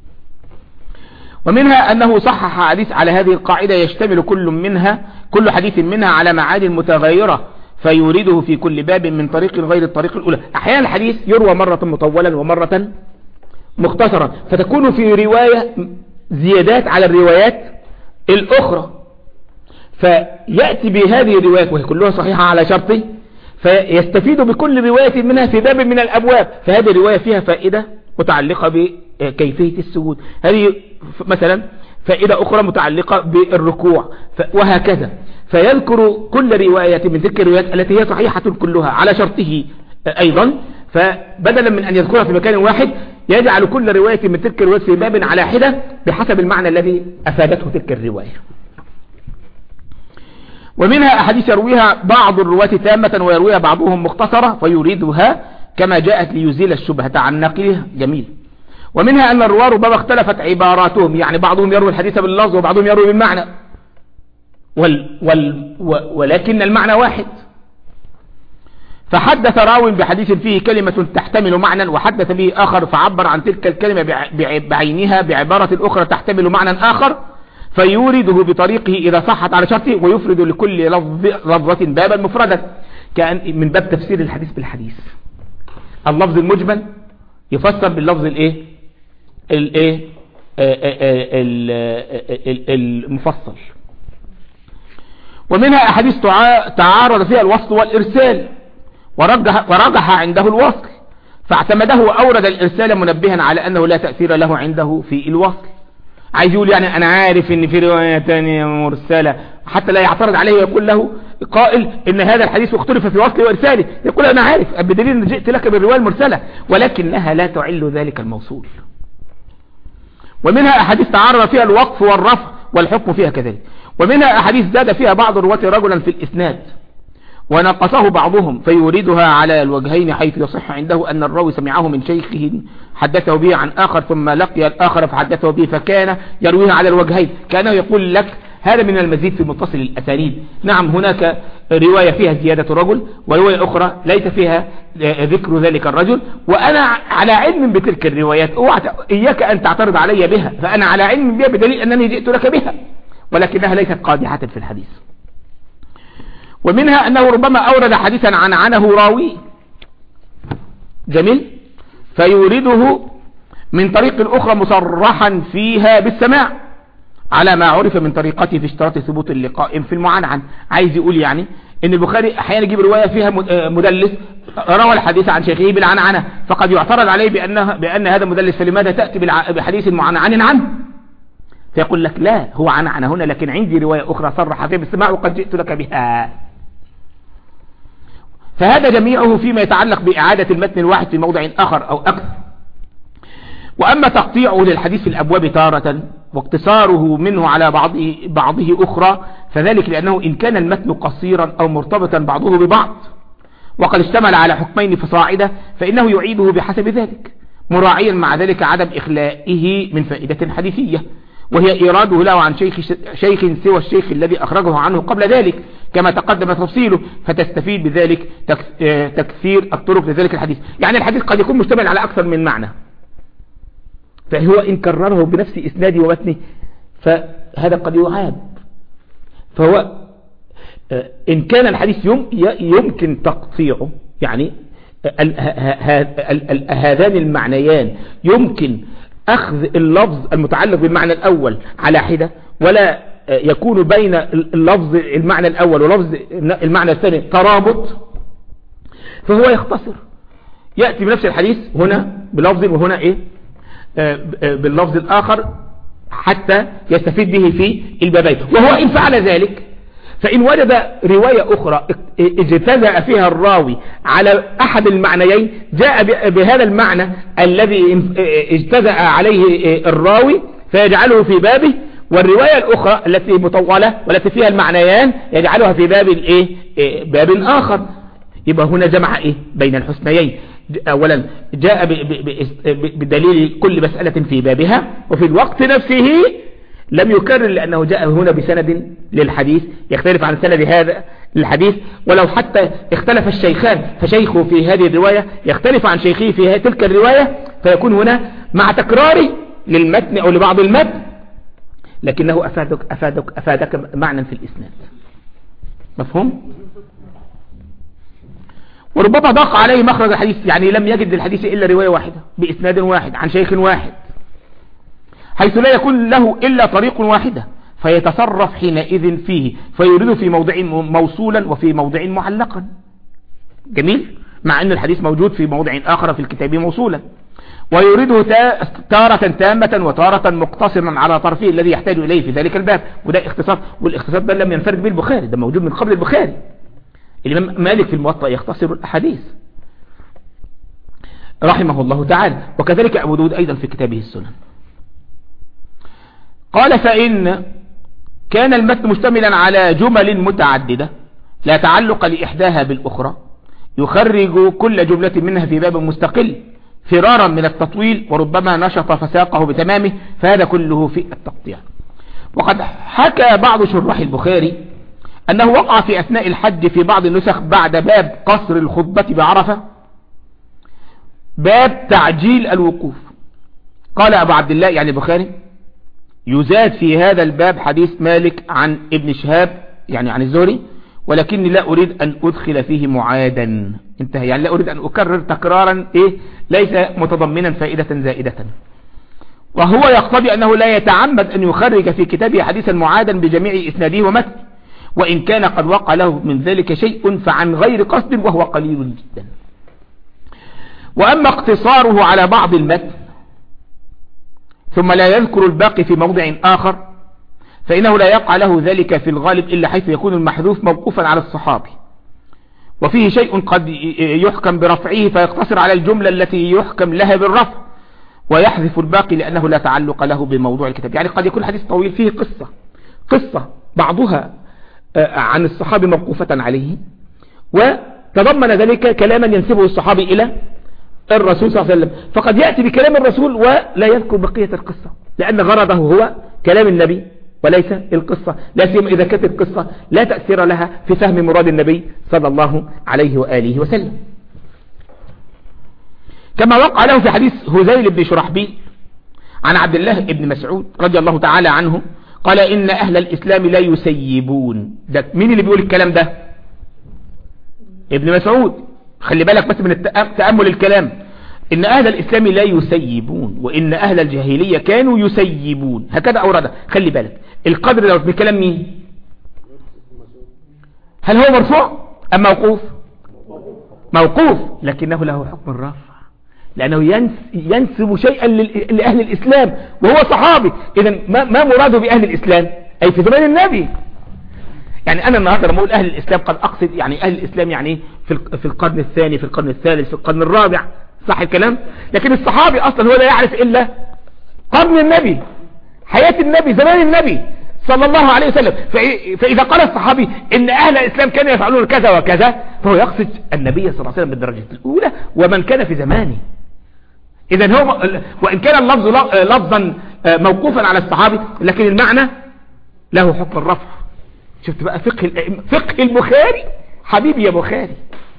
ومنها أنه صحح حديث على هذه القاعدة يشتمل كل منها كل حديث منها على معاني متغيرة فيورده في كل باب من طريق غير الطريق الأولى. أحيانا الحديث يروى مرة مطولا ومرة مختصرا، فتكون في رواية زيادات على الروايات الأخرى، فيأتي بهذه الروايات وهي كلها صحيحة على شرطه، فيستفيد بكل رواية منها في باب من الأبواب. فهذه الرواية فيها فائدة متعلقة بكيفية السجود، هذه مثلا فائدة أخرى متعلقة بالركوع، وهكذا. فيذكر كل رواية من تلك الروايات التي هي صحيحة كلها على شرطه أيضا، فبدلا من أن يذكرها في مكان واحد يجعل كل رواية من تلك الروايات في باب على حدة بحسب المعنى الذي أفادته تلك الرواية. ومنها أحاديث يرويها بعض الرواة تامة ويرويها بعضهم مختصرة فيريدها كما جاءت ليزيل الشبهة عن ناقلها. جميل. ومنها أن الرواة ربما اختلفت عباراتهم، يعني بعضهم يروي الحديث باللفظ وبعضهم يروي بالمعنى، وال وال ولكن المعنى واحد. فحدث راو بحديث فيه كلمة تحتمل معنى وحدث به آخر فعبر عن تلك الكلمة بعينها بعبارة أخرى تحتمل معنى آخر، فيورده بطريقه إذا صحت على شرطه ويفرد لكل لفظة بابا مفردا، كأن من باب تفسير الحديث بالحديث. اللفظ المجمل يفسر باللفظ الايه الايه المفصل. ومنها احاديث تعارض فيها الوصل والارسال ورجح, ورجح عنده الوصل فاعتمده وأورد الإرسال منبها على أنه لا تأثير له عنده في الوصل. عايز يقول يعني أنا عارف إن في رواية تانية مرسلة حتى لا يعترض عليه ويقول له قائل إن هذا الحديث اختلف في وصله وإرساله، يقول أنا عارف بدليل أن جئت لك بالرواية المرسلة ولكنها لا تعل ذلك الموصول. ومنها أحاديث تعارض فيها الوقف والرفع والحكم فيها كذلك. ومنها أحاديث زاد فيها بعض الرواة رجلا في الإسناد ونقصه بعضهم فيوردها على الوجهين، حيث يصح عنده أن الراوي سمعه من شيخه حدثه به عن آخر ثم لقي الآخر فحدثه به، فكان يرويها على الوجهين كأنه يقول لك هذا من المزيد في متصل الأسانيد. نعم هناك رواية فيها زيادة رجل ورواية أخرى ليس فيها ذكر ذلك الرجل، وأنا على علم بتلك الروايات، إياك أن تعترض علي بها، فأنا على علم بها بدليل أنني جئت لك بها، ولكنها ليست قادحة في الحديث. ومنها أنه ربما أورد حديثا عن عنه راوي جميل فيورده من طريق أخرى مصرحا فيها بالسماع على ما عرف من طريقته في اشتراط ثبوت اللقاء في المعنعن. عايز يقول يعني ان البخاري احيانا يجيب رواية فيها مدلس روى الحديث عن شيخه بالعنعنة، فقد يعترض عليه بأنه بأن هذا مدلس، فلماذا تأتي بحديث معنعن عنه؟ فيقول لك لا هو عنعن هنا، لكن عندي رواية أخرى صرح فيها بالسماع وقد جئت لك بها. فهذا جميعه فيما يتعلق بإعادة المتن الواحد في موضع آخر أو أكثر. وأما تقطيعه للحديث في الأبواب تارة واقتصاره منه على بعضه, بعضه أخرى فذلك لأنه إن كان المتن قصيرا أو مرتبطا بعضه ببعض وقد اشتمل على حكمين فصاعدا فإنه يعيده بحسب ذلك، مراعيا مع ذلك عدم إخلائه من فائدة حديثية، وهي إيراده له عن شيخ, شيخ سوى الشيخ الذي أخرجه عنه قبل ذلك كما تقدم تفصيله، فتستفيد بذلك تكثير الطرق لذلك الحديث. يعني الحديث قد يكون مشتمل على أكثر من معنى، فهو إن كرره بنفس إسناده ومتنه فهذا قد يعاب. فهو إن كان الحديث يمكن تقطيعه، يعني هذان المعنيان يمكن أخذ اللفظ المتعلق بالمعنى الأول على حدة، ولا يكون بين اللفظ المعنى الأول ولفظ المعنى الثاني ترابط، فهو يختصر، يأتي بنفس الحديث هنا بلفظ وهنا إيه باللفظ الآخر حتى يستفيد به في البابين. وهو إن فعل ذلك فإن وجد رواية أخرى اجتزأ فيها الراوي على أحد المعنيين جاء بهذا المعنى الذي اجتزأ عليه الراوي فيجعله في بابه، والرواية الأخرى التي مطولة والتي فيها المعنيان يجعلها في باب الايه باب آخر. يبقى هنا جمع ايه بين الحسنيين، أولا جاء بدليل كل مسألة في بابها، وفي الوقت نفسه لم يكرر لأنه جاء هنا بسند للحديث يختلف عن سند هذا الحديث، ولو حتى اختلف الشيخان فشيخه في هذه الرواية يختلف عن شيخه في تلك الرواية، فيكون هنا مع تكرار للمتن أو لبعض المتن لكنه أفادك, أفادك, أفادك معنى في الإسناد. مفهوم؟ وربما ضاق عليه مخرج الحديث، يعني لم يجد للحديث إلا رواية واحدة بإسناد واحد عن شيخ واحد، حيث لا يكون له إلا طريق واحدة، فيتصرف حينئذ فيه فيريد في موضع موصولا وفي موضع معلقا. جميل، مع أن الحديث موجود في موضع آخر في الكتاب موصولا، ويريده تارة تامة وتارة مقتصرا على طرفه الذي يحتاج إليه في ذلك الباب. وده اختصار، والاختصار ده لم ينفرد به البخاري، ده موجود من قبل البخاري. الإمام مالك في الموطأ يختصر الأحاديث رحمه الله تعالى، وكذلك أبو داود أيضا في كتابه السنن. قال فإن كان المتن مشتملا على جمل متعددة لا تعلق لإحداها بالأخرى يخرج كل جملة منها في باب مستقل فرارا من التطويل، وربما نشط فساقه بتمامه، فهذا كله في التقطيع. وقد حكى بعض شراح البخاري أنه وقع في أثناء الحج في بعض النسخ بعد باب قصر الخطبة بعرفة باب تعجيل الوقوف. قال أبو عبد الله يعني البخاري يزاد في هذا الباب حديث مالك عن ابن شهاب يعني عن الزهري، ولكني لا أريد أن أدخل فيه معادا. انتهى، يعني لا أريد أن أكرر تكرارا إيه ليس متضمنا فائدة زائدة. وهو يقتضي أنه لا يتعمد أن يخرج في كتابه حديثا معادا بجميع إسناده ومتن، وإن كان قد وقع له من ذلك شيء فعن غير قصد وهو قليل جدا. وأما اقتصاره على بعض المتن ثم لا يذكر الباقي في موضع آخر فإنه لا يقع له ذلك في الغالب إلا حيث يكون المحذوف موقوفا على الصحابي، وفيه شيء قد يحكم برفعه فيقتصر على الجملة التي يحكم لها بالرفع ويحذف الباقي لأنه لا تعلق له بموضوع الكتاب. يعني قد يكون حديث طويل فيه قصة قصة بعضها عن الصحابي موقوفة عليه وتضمن ذلك كلاما ينسبه الصحابي إلى الرسول صلى الله عليه وسلم، فقد يأتي بكلام الرسول ولا يذكر بقية القصة لأن غرضه هو كلام النبي وليس القصة، لا سيما إذا كانت القصة لا تأثير لها في فهم مراد النبي صلى الله عليه وآله وسلم. كما وقع له في حديث هذيل بن شرحبيل عن عبد الله بن مسعود رضي الله تعالى عنه قال إن أهل الإسلام لا يسيبون. ده مين اللي بيقول الكلام ده؟ ابن مسعود. خلي بالك بس من التأمل الكلام. إن أهل الإسلام لا يسيبون وإن أهل الجاهلية كانوا يسيبون، هكذا أورده. خلي بالك القدر لو بكلام مين؟ هل هو مرفوع أم موقوف؟ موقوف، لكنه له حكم الرفع لأنه ينسب شيئا لأهل الإسلام وهو صحابي. إذن ما مراده بأهل الإسلام؟ أي في زمان النبي. يعني أنا النهاردة لما أقول أهل الإسلام قد أقصد يعني أهل الإسلام يعني في القرن الثاني في القرن الثالث في القرن الرابع، صح الكلام؟ لكن الصحابي أصلا هو لا يعرف إلا قرن النبي، حياة النبي، زمان النبي. صلى الله عليه وسلم. فإذا قال الصحابي إن أهل الإسلام كانوا يفعلون كذا وكذا فهو يقصد النبي صلى الله عليه وسلم بالدرجة الأولى ومن كان في زمانه. إذن هو وإن كان اللفظ لفظا موقوفا على الصحابي لكن المعنى له حكم الرفع. شفت بقى فقه فقه البخاري حبيبي يا بخاري.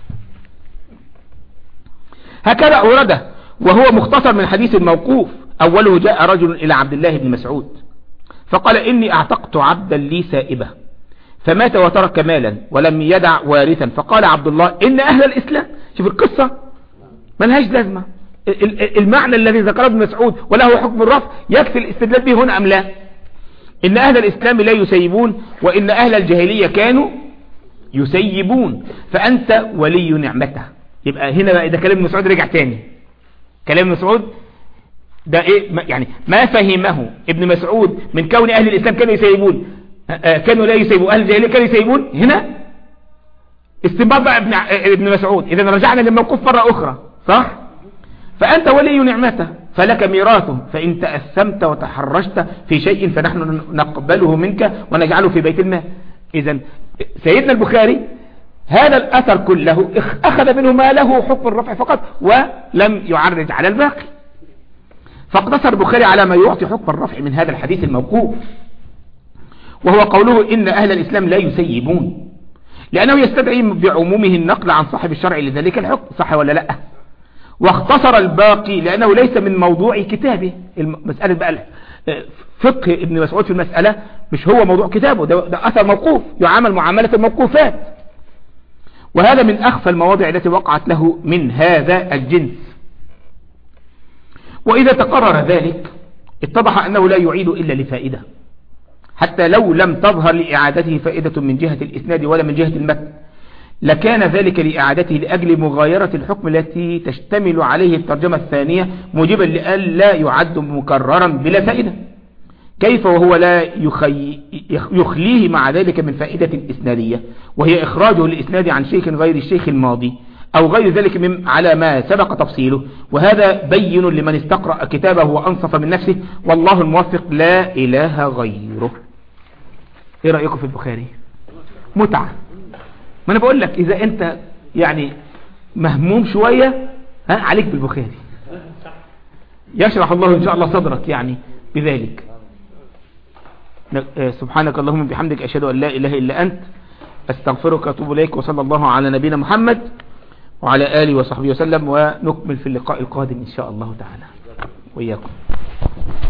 هكذا أورده وهو مختصر من حديث الموقوف. أوله جاء رجل إلى عبد الله بن مسعود فقال إني أعتقت عبدا لي سائبة فمات وترك مالا ولم يدع وارثا. فقال عبد الله إن أهل الإسلام، شوف القصة ملهاش لازمة، المعنى الذي ذكره ابن مسعود وله حكم الرفع يكفي الاستدلال به هنا أم لا؟ إن أهل الإسلام لا يسيبون وإن أهل الجاهلية كانوا يسيبون فأنت ولي نعمته. يبقى هنا بقى إذا كلام ابن مسعود رجع تاني، كلام ابن مسعود ده إيه يعني ما فهمه ابن مسعود من كون أهل الإسلام كانوا يسيبون كانوا لا يسيبون أهل الجاهلية كانوا يسيبون. هنا استنباط بقى ابن ابن مسعود. إذا رجعنا للموقوف مرة أخرى صح؟ فأنت ولي نعمته فلك ميراثه فإن تأثمت وتحرشت في شيء فنحن نقبله منك ونجعله في بيت المال. إذا سيدنا البخاري هذا الأثر كله أخذ منه ما له حكم الرفع فقط ولم يعرج على الباقي، فاقتصر البخاري على ما يعطي حكم الرفع من هذا الحديث الموقوف، وهو قوله إن أهل الإسلام لا يسيبون، لأنه يستدعي بعمومه النقل عن صاحب الشرع لذلك الحكم، صح ولا لا؟ واختصر الباقي لأنه ليس من موضوع كتابه. المسألة بقى فقه ابن مسعود في المسألة مش هو موضوع كتابه، ده, ده أثر موقوف يعامل معاملة الموقوفات، وهذا من أخفى المواضع التي وقعت له من هذا الجنس. وإذا تقرر ذلك اتضح أنه لا يعيد إلا لفائدة، حتى لو لم تظهر لإعادته فائدة من جهة الإسناد ولا من جهة المتن لكان ذلك لإعادته لأجل مغايرة الحكم التي تشتمل عليه الترجمة الثانية موجبا لألا يعد مكررا بلا فائدة. كيف وهو لا يخي يخليه مع ذلك من فائدة إسنادية وهي إخراجه الإسناد عن شيخ غير الشيخ الماضي أو غير ذلك من على ما سبق تفصيله، وهذا بين لمن استقرأ كتابه وأنصف من نفسه والله الموفق لا إله غيره. إيه رأيكم في البخاري؟ متعة. ما أنا بقول لك إذا أنت يعني مهموم شوية ها عليك بالبخاري، يشرح الله إن شاء الله صدرك يعني بذلك. سبحانك اللهم بحمدك أشهد أن لا إله إلا أنت أستغفرك وأتوب إليك، وصلى الله على نبينا محمد وعلى آله وصحبه وسلم، ونكمل في اللقاء القادم إن شاء الله تعالى وإياكم.